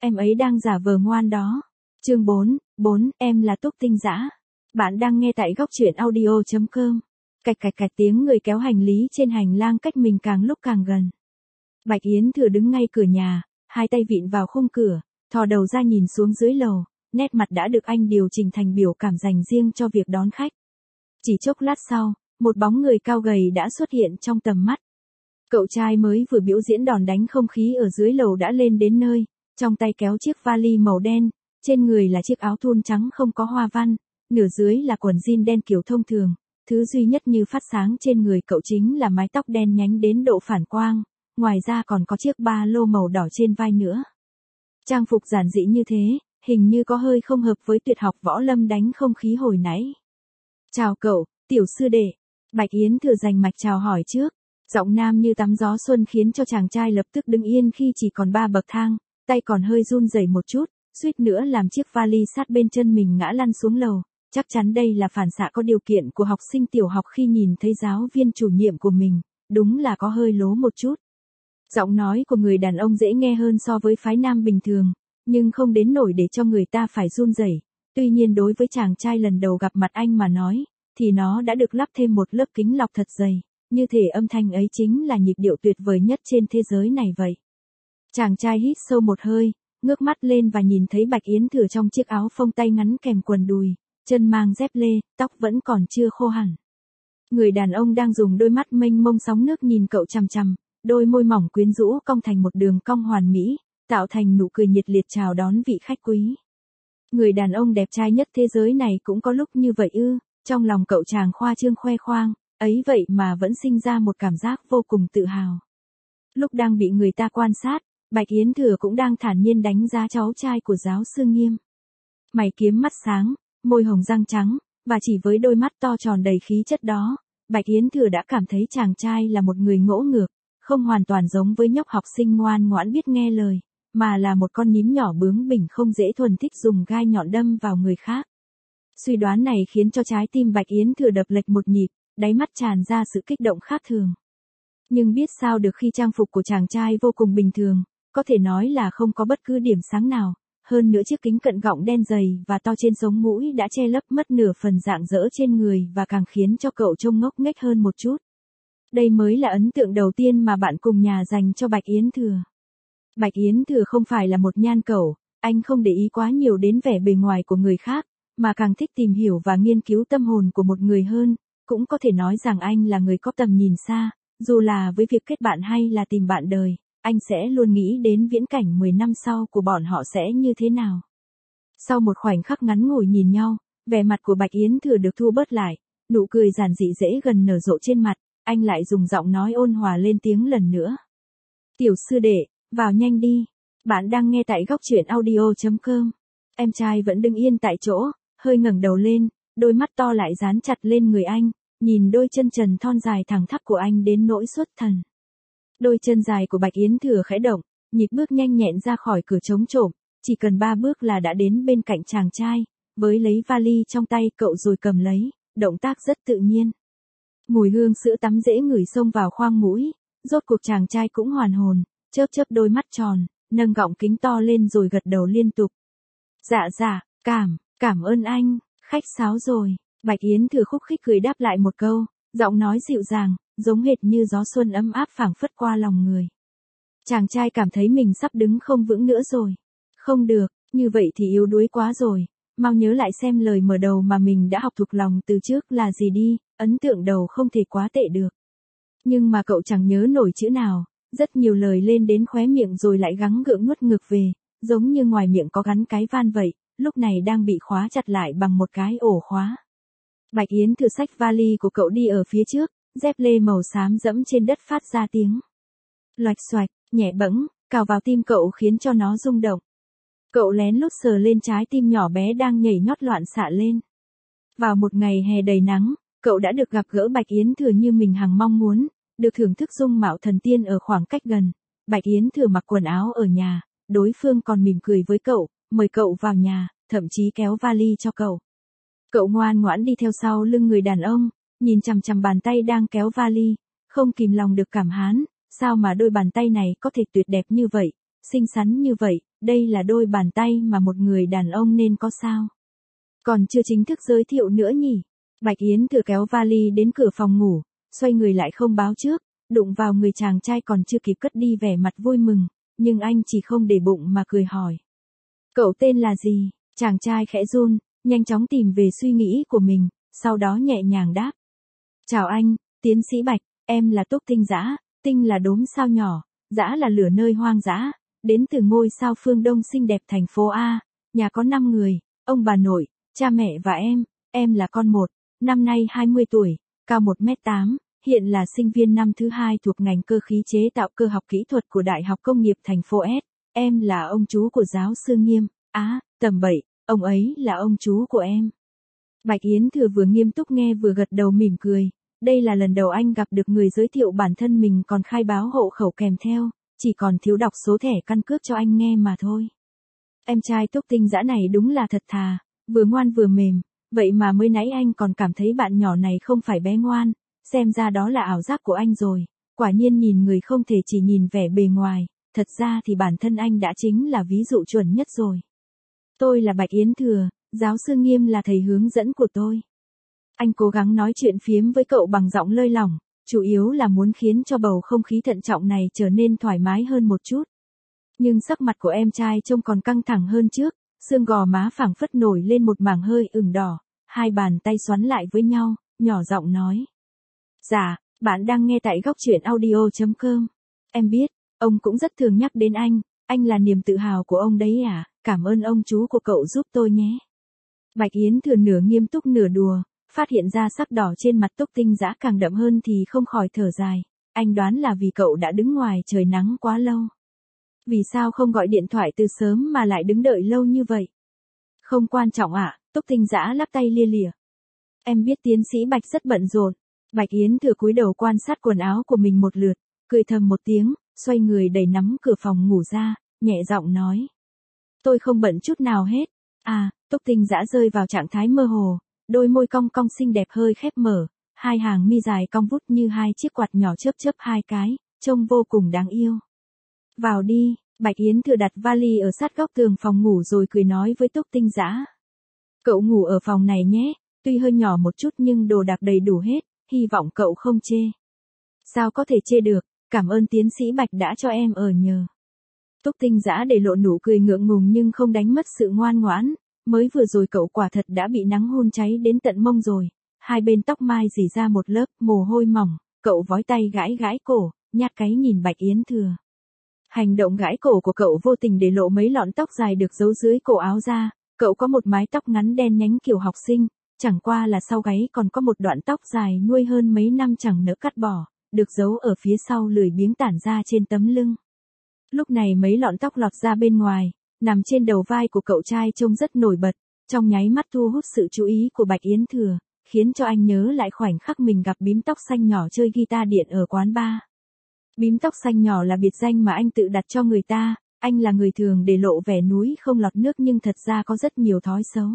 em ấy đang giả vờ ngoan đó. Chương 4, em là Túc Tinh Dã. Bạn đang nghe tại góc truyện audio.com. Cạch cạch cạch tiếng người kéo hành lý trên hành lang cách mình càng lúc càng gần. Bạch Yến Thừa đứng ngay cửa nhà, hai tay vịn vào khung cửa, thò đầu ra nhìn xuống dưới lầu, nét mặt đã được anh điều chỉnh thành biểu cảm dành riêng cho việc đón khách. Chỉ chốc lát sau, một bóng người cao gầy đã xuất hiện trong tầm mắt. Cậu trai mới vừa biểu diễn đòn đánh không khí ở dưới lầu đã lên đến nơi, trong tay kéo chiếc vali màu đen, trên người là chiếc áo thun trắng không có hoa văn, nửa dưới là quần jean đen kiểu thông thường, thứ duy nhất như phát sáng trên người cậu chính là mái tóc đen nhánh đến độ phản quang, ngoài ra còn có chiếc ba lô màu đỏ trên vai nữa. Trang phục giản dị như thế, hình như có hơi không hợp với tuyệt học võ lâm đánh không khí hồi nãy. Chào cậu, tiểu sư đệ. Bạch Yến Thừa dành mạch chào hỏi trước. Giọng nam như tắm gió xuân khiến cho chàng trai lập tức đứng yên khi chỉ còn 3 bậc thang, tay còn hơi run rẩy một chút, suýt nữa làm chiếc vali sát bên chân mình ngã lăn xuống lầu. Chắc chắn đây là phản xạ có điều kiện của học sinh tiểu học khi nhìn thấy giáo viên chủ nhiệm của mình, đúng là có hơi lố một chút. Giọng nói của người đàn ông dễ nghe hơn so với phái nam bình thường, nhưng không đến nỗi để cho người ta phải run rẩy. Tuy nhiên đối với chàng trai lần đầu gặp mặt anh mà nói, thì nó đã được lắp thêm một lớp kính lọc thật dày, như thể âm thanh ấy chính là nhịp điệu tuyệt vời nhất trên thế giới này vậy. Chàng trai hít sâu một hơi, ngước mắt lên và nhìn thấy Bạch Yến Thừa trong chiếc áo phông tay ngắn kèm quần đùi, chân mang dép lê, tóc vẫn còn chưa khô hẳn. Người đàn ông đang dùng đôi mắt mênh mông sóng nước nhìn cậu chằm chằm, đôi môi mỏng quyến rũ cong thành một đường cong hoàn mỹ, tạo thành nụ cười nhiệt liệt chào đón vị khách quý. Người đàn ông đẹp trai nhất thế giới này cũng có lúc như vậy ư? Trong lòng cậu chàng khoa trương khoe khoang, ấy vậy mà vẫn sinh ra một cảm giác vô cùng tự hào. Lúc đang bị người ta quan sát, Bạch Yến Thừa cũng đang thản nhiên đánh giá cháu trai của giáo sư Nghiêm. Mày kiếm mắt sáng, môi hồng răng trắng, và chỉ với đôi mắt to tròn đầy khí chất đó, Bạch Yến Thừa đã cảm thấy chàng trai là một người ngỗ ngược, không hoàn toàn giống với nhóc học sinh ngoan ngoãn biết nghe lời, mà là một con nhím nhỏ bướng bỉnh không dễ thuần thích dùng gai nhọn đâm vào người khác. Suy đoán này khiến cho trái tim Bạch Yến Thừa đập lệch một nhịp, đáy mắt tràn ra sự kích động khác thường. Nhưng biết sao được khi trang phục của chàng trai vô cùng bình thường, có thể nói là không có bất cứ điểm sáng nào, hơn nữa chiếc kính cận gọng đen dày và to trên sống mũi đã che lấp mất nửa phần rạng rỡ trên người và càng khiến cho cậu trông ngốc nghếch hơn một chút. Đây mới là ấn tượng đầu tiên mà bạn cùng nhà dành cho Bạch Yến Thừa. Bạch Yến Thừa không phải là một nhan cẩu, anh không để ý quá nhiều đến vẻ bề ngoài của người khác, mà càng thích tìm hiểu và nghiên cứu tâm hồn của một người hơn, cũng có thể nói rằng anh là người có tầm nhìn xa, dù là với việc kết bạn hay là tìm bạn đời, anh sẽ luôn nghĩ đến viễn cảnh 10 năm sau của bọn họ sẽ như thế nào. Sau một khoảnh khắc ngắn ngủi nhìn nhau, vẻ mặt của Bạch Yến Thừa được thu bớt lại, nụ cười giản dị dễ gần nở rộ trên mặt, anh lại dùng giọng nói ôn hòa lên tiếng lần nữa. Tiểu sư đệ, vào nhanh đi. Bạn đang nghe tại góc truyện audio.com. Em trai vẫn đứng yên tại chỗ, hơi ngẩng đầu lên, đôi mắt to lại dán chặt lên người anh, nhìn đôi chân trần thon dài thẳng tắp của anh đến nỗi xuất thần. Đôi chân dài của Bạch Yến Thừa khẽ động, nhịp bước nhanh nhẹn ra khỏi cửa trống trộm, chỉ cần 3 bước là đã đến bên cạnh chàng trai, với lấy vali trong tay cậu rồi cầm lấy, động tác rất tự nhiên. Mùi hương sữa tắm dễ ngửi xông vào khoang mũi, rốt cuộc chàng trai cũng hoàn hồn, chớp chớp đôi mắt tròn, nâng gọng kính to lên rồi gật đầu liên tục. Dạ, cảm ơn anh, khách sáo rồi. Bạch Yến Thừa khúc khích cười đáp lại một câu, giọng nói dịu dàng, giống hệt như gió xuân ấm áp phảng phất qua lòng người. Chàng trai cảm thấy mình sắp đứng không vững nữa rồi. Không được, như vậy thì yếu đuối quá rồi, mau nhớ lại xem lời mở đầu mà mình đã học thuộc lòng từ trước là gì đi, ấn tượng đầu không thể quá tệ được. Nhưng mà cậu chẳng nhớ nổi chữ nào, rất nhiều lời lên đến khóe miệng rồi lại gắng gượng nuốt ngược về, giống như ngoài miệng có gắn cái van vậy, lúc này đang bị khóa chặt lại bằng một cái ổ khóa. Bạch Yến Thừa xách vali của cậu đi ở phía trước, dép lê màu xám dẫm trên đất phát ra tiếng loạch xoạch, nhẹ bẫng, cào vào tim cậu khiến cho nó rung động. Cậu lén lút sờ lên trái tim nhỏ bé đang nhảy nhót loạn xạ lên. Vào một ngày hè đầy nắng, cậu đã được gặp gỡ Bạch Yến Thừa như mình hằng mong muốn, được thưởng thức dung mạo thần tiên ở khoảng cách gần. Bạch Yến Thừa mặc quần áo ở nhà, đối phương còn mỉm cười với cậu, mời cậu vào nhà, thậm chí kéo vali cho cậu. Cậu ngoan ngoãn đi theo sau lưng người đàn ông, nhìn chằm chằm bàn tay đang kéo vali, không kìm lòng được cảm thán, sao mà đôi bàn tay này có thể tuyệt đẹp như vậy, xinh xắn như vậy, đây là đôi bàn tay mà một người đàn ông nên có sao. Còn chưa chính thức giới thiệu nữa nhỉ. Bạch Yến Thừa kéo vali đến cửa phòng ngủ, xoay người lại không báo trước, đụng vào người chàng trai còn chưa kịp cất đi vẻ mặt vui mừng, nhưng anh chỉ không để bụng mà cười hỏi. Cậu tên là gì? Chàng trai khẽ run, nhanh chóng tìm về suy nghĩ của mình, sau đó nhẹ nhàng đáp. Chào anh, tiến sĩ Bạch, em là Túc Tinh Dã, tinh là đốm sao nhỏ, dã là lửa nơi hoang dã, đến từ ngôi sao phương Đông xinh đẹp thành phố A, nhà có 5 người, ông bà nội, cha mẹ và em là con một, năm nay 20 tuổi, cao 1m8, hiện là sinh viên năm thứ 2 thuộc ngành cơ khí chế tạo cơ học kỹ thuật của Đại học Công nghiệp thành phố S, em là ông chú của giáo sư Nghiêm, tầm bậy, ông ấy là ông chú của em. Bạch Yến Thừa vừa nghiêm túc nghe vừa gật đầu mỉm cười, đây là lần đầu anh gặp được người giới thiệu bản thân mình còn khai báo hộ khẩu kèm theo, chỉ còn thiếu đọc số thẻ căn cước cho anh nghe mà thôi. Em trai Túc Tinh Dã này đúng là thật thà, vừa ngoan vừa mềm, vậy mà mới nãy anh còn cảm thấy bạn nhỏ này không phải bé ngoan, xem ra đó là ảo giác của anh rồi, quả nhiên nhìn người không thể chỉ nhìn vẻ bề ngoài, thật ra thì bản thân anh đã chính là ví dụ chuẩn nhất rồi. Tôi là Bạch Yến Thừa, giáo sư Nghiêm là thầy hướng dẫn của tôi. Anh cố gắng nói chuyện phiếm với cậu bằng giọng lơi lỏng, chủ yếu là muốn khiến cho bầu không khí thận trọng này trở nên thoải mái hơn một chút. Nhưng sắc mặt của em trai trông còn căng thẳng hơn trước, xương gò má phảng phất nổi lên một mảng hơi ửng đỏ, hai bàn tay xoắn lại với nhau, nhỏ giọng nói. Dạ, bạn đang nghe tại góc truyện audio.com. Em biết, ông cũng rất thường nhắc đến anh là niềm tự hào của ông đấy à, cảm ơn ông chú của cậu giúp tôi nhé. Bạch Yến Thừa nửa nghiêm túc nửa đùa, phát hiện ra sắc đỏ trên mặt Túc Tinh Dã càng đậm hơn thì không khỏi thở dài, anh đoán là vì cậu đã đứng ngoài trời nắng quá lâu. Vì sao không gọi điện thoại từ sớm mà lại đứng đợi lâu như vậy? Không quan trọng ạ, Túc Tinh Dã lắc tay lia lịa. Em biết tiến sĩ Bạch rất bận rộn. Bạch Yến Thừa cúi đầu quan sát quần áo của mình một lượt, cười thầm một tiếng, xoay người đẩy nắm cửa phòng ngủ ra, nhẹ giọng nói. Tôi không bận chút nào hết. Túc Tinh Dã rơi vào trạng thái mơ hồ, đôi môi cong cong xinh đẹp hơi khép mở, hai hàng mi dài cong vút như hai chiếc quạt nhỏ chớp chớp hai cái, trông vô cùng đáng yêu. Vào đi, Bạch Yến Thừa đặt vali ở sát góc tường phòng ngủ rồi cười nói với Túc Tinh Dã. Cậu ngủ ở phòng này nhé, tuy hơi nhỏ một chút nhưng đồ đạc đầy đủ hết, hy vọng cậu không chê. Sao có thể chê được, cảm ơn tiến sĩ Bạch đã cho em ở nhờ. Túc Tinh Dã để lộ nụ cười ngượng ngùng nhưng không đánh mất sự ngoan ngoãn, mới vừa rồi cậu quả thật đã bị nắng hun cháy đến tận mông rồi, hai bên tóc mai rỉ ra một lớp mồ hôi mỏng, cậu vói tay gãi gãi cổ, nhát cái nhìn Bạch Yến Thừa. Hành động gãi cổ của cậu vô tình để lộ mấy lọn tóc dài được giấu dưới cổ áo ra, cậu có một mái tóc ngắn đen nhánh kiểu học sinh, chẳng qua là sau gáy còn có một đoạn tóc dài nuôi hơn mấy năm chẳng nỡ cắt bỏ, được giấu ở phía sau lười biếng tản ra trên tấm lưng. Lúc này mấy lọn tóc lọt ra bên ngoài, nằm trên đầu vai của cậu trai trông rất nổi bật, trong nháy mắt thu hút sự chú ý của Bạch Yến Thừa, khiến cho anh nhớ lại khoảnh khắc mình gặp bím tóc xanh nhỏ chơi guitar điện ở quán bar. Bím tóc xanh nhỏ là biệt danh mà anh tự đặt cho người ta, anh là người thường để lộ vẻ núi không lọt nước nhưng thật ra có rất nhiều thói xấu.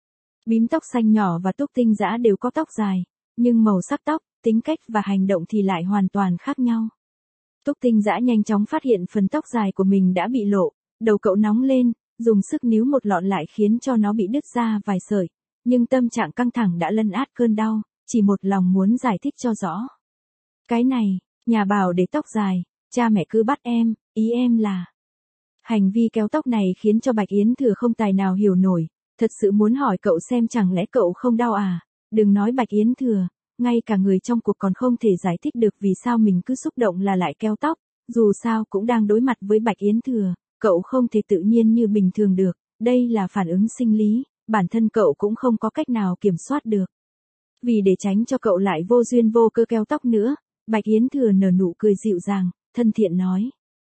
Bím tóc xanh nhỏ và Túc Tinh Dã đều có tóc dài, nhưng màu sắc tóc, tính cách và hành động thì lại hoàn toàn khác nhau. Túc Tinh Dã nhanh chóng phát hiện phần tóc dài của mình đã bị lộ, đầu cậu nóng lên, dùng sức níu một lọn lại khiến cho nó bị đứt ra vài sợi, nhưng tâm trạng căng thẳng đã lấn át cơn đau, chỉ một lòng muốn giải thích cho rõ. Cái này, nhà bảo để tóc dài, cha mẹ cứ bắt em, ý em là. Hành vi kéo tóc này khiến cho Bạch Yến Thừa không tài nào hiểu nổi, thật sự muốn hỏi cậu xem chẳng lẽ cậu không đau à, đừng nói Bạch Yến Thừa, ngay cả người trong cuộc còn không thể giải thích được vì sao mình cứ xúc động là lại kéo tóc, dù sao cũng đang đối mặt với Bạch Yến Thừa, cậu không thể tự nhiên như bình thường được, đây là phản ứng sinh lý, bản thân cậu cũng không có cách nào kiểm soát được. Vì để tránh cho cậu lại vô duyên vô cơ kéo tóc nữa, Bạch Yến Thừa nở nụ cười dịu dàng, thân thiện nói.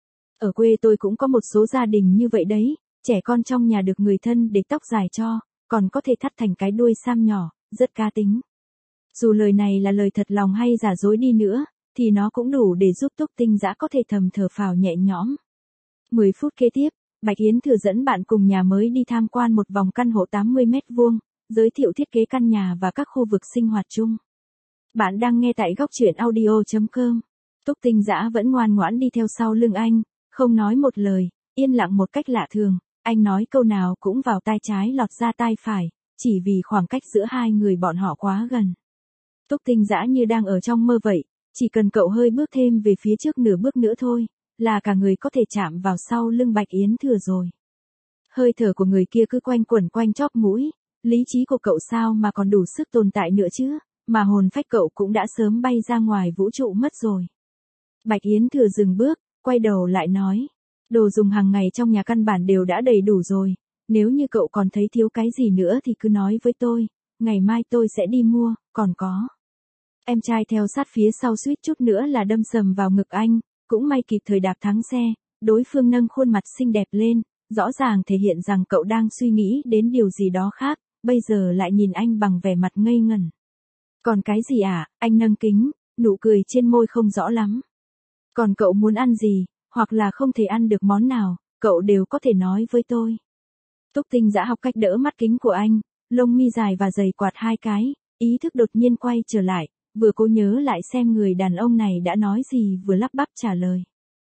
Ở quê tôi cũng có một số gia đình như vậy đấy, trẻ con trong nhà được người thân để tóc dài cho, còn có thể thắt thành cái đuôi sam nhỏ, rất cá tính. Dù lời này là lời thật lòng hay giả dối đi nữa, thì nó cũng đủ để giúp Túc Tinh Dã có thể thầm thở phào nhẹ nhõm. 10 phút kế tiếp, Bạch Yến Thừa dẫn bạn cùng nhà mới đi tham quan một vòng căn hộ 80 mét vuông, giới thiệu thiết kế căn nhà và các khu vực sinh hoạt chung. Bạn đang nghe tại góc truyện audio.com. Túc Tinh Dã vẫn ngoan ngoãn đi theo sau lưng anh, không nói một lời, yên lặng một cách lạ thường, anh nói câu nào cũng vào tai trái lọt ra tai phải, chỉ vì khoảng cách giữa hai người bọn họ quá gần. Túc Tinh dã như đang ở trong mơ vậy, chỉ cần cậu hơi bước thêm về phía trước nửa bước nữa thôi, là cả người có thể chạm vào sau lưng Bạch Yến Thừa rồi. Hơi thở của người kia cứ quanh quẩn quanh chóp mũi, lý trí của cậu sao mà còn đủ sức tồn tại nữa chứ, mà hồn phách cậu cũng đã sớm bay ra ngoài vũ trụ mất rồi. Bạch Yến Thừa dừng bước, quay đầu lại nói, đồ dùng hàng ngày trong nhà căn bản đều đã đầy đủ rồi, nếu như cậu còn thấy thiếu cái gì nữa thì cứ nói với tôi, ngày mai tôi sẽ đi mua, còn có. Em trai theo sát phía sau suýt chút nữa là đâm sầm vào ngực anh, cũng may kịp thời đạp thắng xe, đối phương nâng khuôn mặt xinh đẹp lên, rõ ràng thể hiện rằng cậu đang suy nghĩ đến điều gì đó khác, bây giờ lại nhìn anh bằng vẻ mặt ngây ngẩn. Còn cái gì à, anh nâng kính, nụ cười trên môi không rõ lắm. Còn cậu muốn ăn gì, hoặc là không thể ăn được món nào, cậu đều có thể nói với tôi. Túc Tinh dã học cách đỡ mắt kính của anh, lông mi dài và dày quạt hai cái, ý thức đột nhiên quay trở lại, vừa cố nhớ lại xem người đàn ông này đã nói gì vừa lắp bắp trả lời.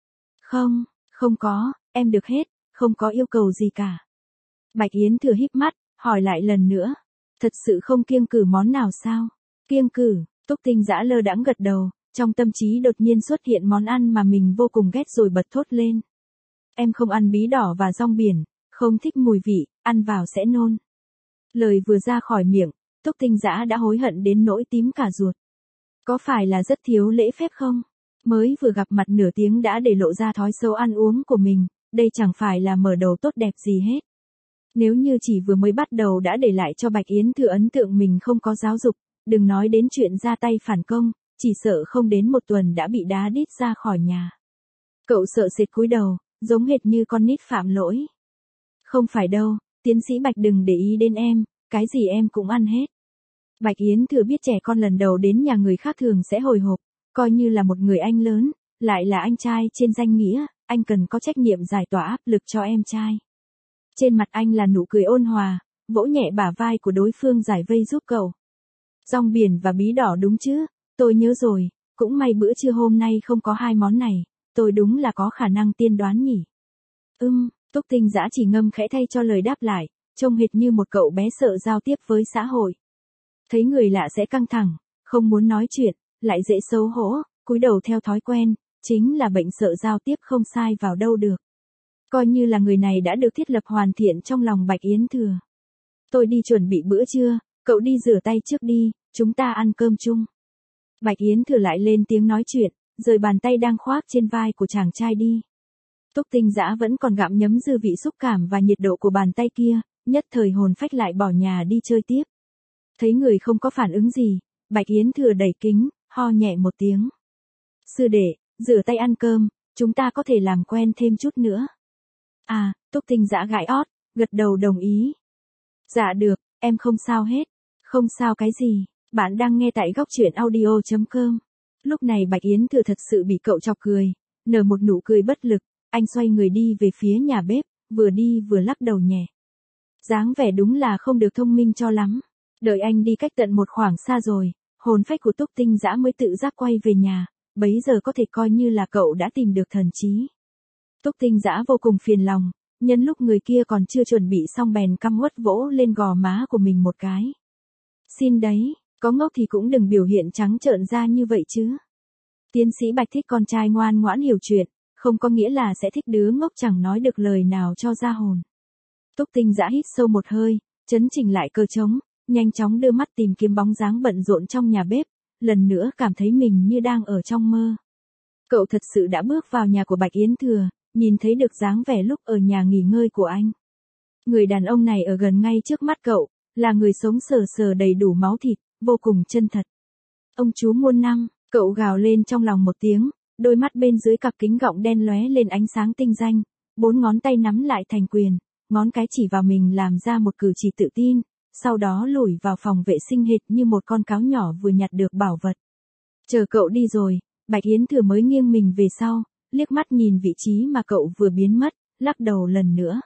Không, không có, em được hết, không có yêu cầu gì cả. Bạch Yến Thừa híp mắt, hỏi lại lần nữa. Thật sự không kiêng cử món nào sao? Kiêng cử, Túc Tinh dã lơ đãng gật đầu, trong tâm trí đột nhiên xuất hiện món ăn mà mình vô cùng ghét rồi bật thốt lên. Em không ăn bí đỏ và rong biển, không thích mùi vị, ăn vào sẽ nôn. Lời vừa ra khỏi miệng, Túc Tinh dã đã hối hận đến nỗi tím cả ruột. Có phải là rất thiếu lễ phép không? Mới vừa gặp mặt nửa tiếng đã để lộ ra thói xấu ăn uống của mình, đây chẳng phải là mở đầu tốt đẹp gì hết. Nếu như chỉ vừa mới bắt đầu đã để lại cho Bạch Yến Thừa ấn tượng mình không có giáo dục, đừng nói đến chuyện ra tay phản công, chỉ sợ không đến một tuần đã bị đá đít ra khỏi nhà. Cậu sợ sệt cúi đầu, giống hệt như con nít phạm lỗi. Không phải đâu, tiến sĩ Bạch đừng để ý đến em, cái gì em cũng ăn hết. Bạch Yến Thừa biết trẻ con lần đầu đến nhà người khác thường sẽ hồi hộp, coi như là một người anh lớn, lại là anh trai trên danh nghĩa, anh cần có trách nhiệm giải tỏa áp lực cho em trai. Trên mặt anh là nụ cười ôn hòa, vỗ nhẹ bả vai của đối phương giải vây giúp cậu. Rong biển và bí đỏ đúng chứ, tôi nhớ rồi, cũng may bữa trưa hôm nay không có hai món này, tôi đúng là có khả năng tiên đoán nhỉ. Túc Tinh dã chỉ ngâm khẽ thay cho lời đáp lại, trông hệt như một cậu bé sợ giao tiếp với xã hội. Thấy người lạ sẽ căng thẳng, không muốn nói chuyện, lại dễ xấu hổ, cúi đầu theo thói quen, chính là bệnh sợ giao tiếp không sai vào đâu được. Coi như là người này đã được thiết lập hoàn thiện trong lòng Bạch Yến Thừa. Tôi đi chuẩn bị bữa trưa, cậu đi rửa tay trước đi, chúng ta ăn cơm chung. Bạch Yến Thừa lại lên tiếng nói chuyện, rời bàn tay đang khoác trên vai của chàng trai đi. Túc Tinh dã vẫn còn gặm nhấm dư vị xúc cảm và nhiệt độ của bàn tay kia, nhất thời hồn phách lại bỏ nhà đi chơi tiếp. Thấy người không có phản ứng gì, Bạch Yến Thừa đẩy kính, ho nhẹ một tiếng. Sư đệ, rửa tay ăn cơm, chúng ta có thể làm quen thêm chút nữa. À, Túc Tinh dã gãi ót, gật đầu đồng ý. Dạ được, em không sao hết. Không sao cái gì, bạn đang nghe tại góc truyện audio.com. Lúc này Bạch Yến Thừa thật sự bị cậu chọc cười, nở một nụ cười bất lực, anh xoay người đi về phía nhà bếp, vừa đi vừa lắc đầu nhẹ. Dáng vẻ đúng là không được thông minh cho lắm. Đợi anh đi cách tận một khoảng xa rồi, hồn phách của Túc Tinh dã mới tự giác quay về nhà, bấy giờ có thể coi như là cậu đã tìm được thần trí. Túc Tinh dã vô cùng phiền lòng, nhân lúc người kia còn chưa chuẩn bị xong bèn căm uất vỗ lên gò má của mình một cái. Xin đấy, có ngốc thì cũng đừng biểu hiện trắng trợn ra như vậy chứ. Tiến sĩ Bạch thích con trai ngoan ngoãn hiểu chuyện, không có nghĩa là sẽ thích đứa ngốc chẳng nói được lời nào cho ra hồn. Túc Tinh dã hít sâu một hơi, chấn chỉnh lại cơ trống, nhanh chóng đưa mắt tìm kiếm bóng dáng bận rộn trong nhà bếp, lần nữa cảm thấy mình như đang ở trong mơ. Cậu thật sự đã bước vào nhà của Bạch Yến Thừa, nhìn thấy được dáng vẻ lúc ở nhà nghỉ ngơi của anh. Người đàn ông này ở gần ngay trước mắt cậu, là người sống sờ sờ đầy đủ máu thịt, vô cùng chân thật. Ông chú muôn năm, cậu gào lên trong lòng một tiếng, đôi mắt bên dưới cặp kính gọng đen lóe lên ánh sáng tinh danh, 4 ngón tay nắm lại thành quyền, ngón cái chỉ vào mình làm ra một cử chỉ tự tin, sau đó lủi vào phòng vệ sinh hệt như một con cáo nhỏ vừa nhặt được bảo vật. Chờ cậu đi rồi, Bạch Yến Thừa mới nghiêng mình về sau, liếc mắt nhìn vị trí mà cậu vừa biến mất, lắc đầu lần nữa.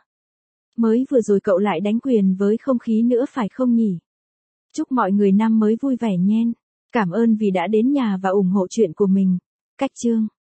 Mới vừa rồi cậu lại đánh quyền với không khí nữa phải không nhỉ? Chúc mọi người năm mới vui vẻ nhen. Cảm ơn vì đã đến nhà và ủng hộ chuyện của mình. Cách chương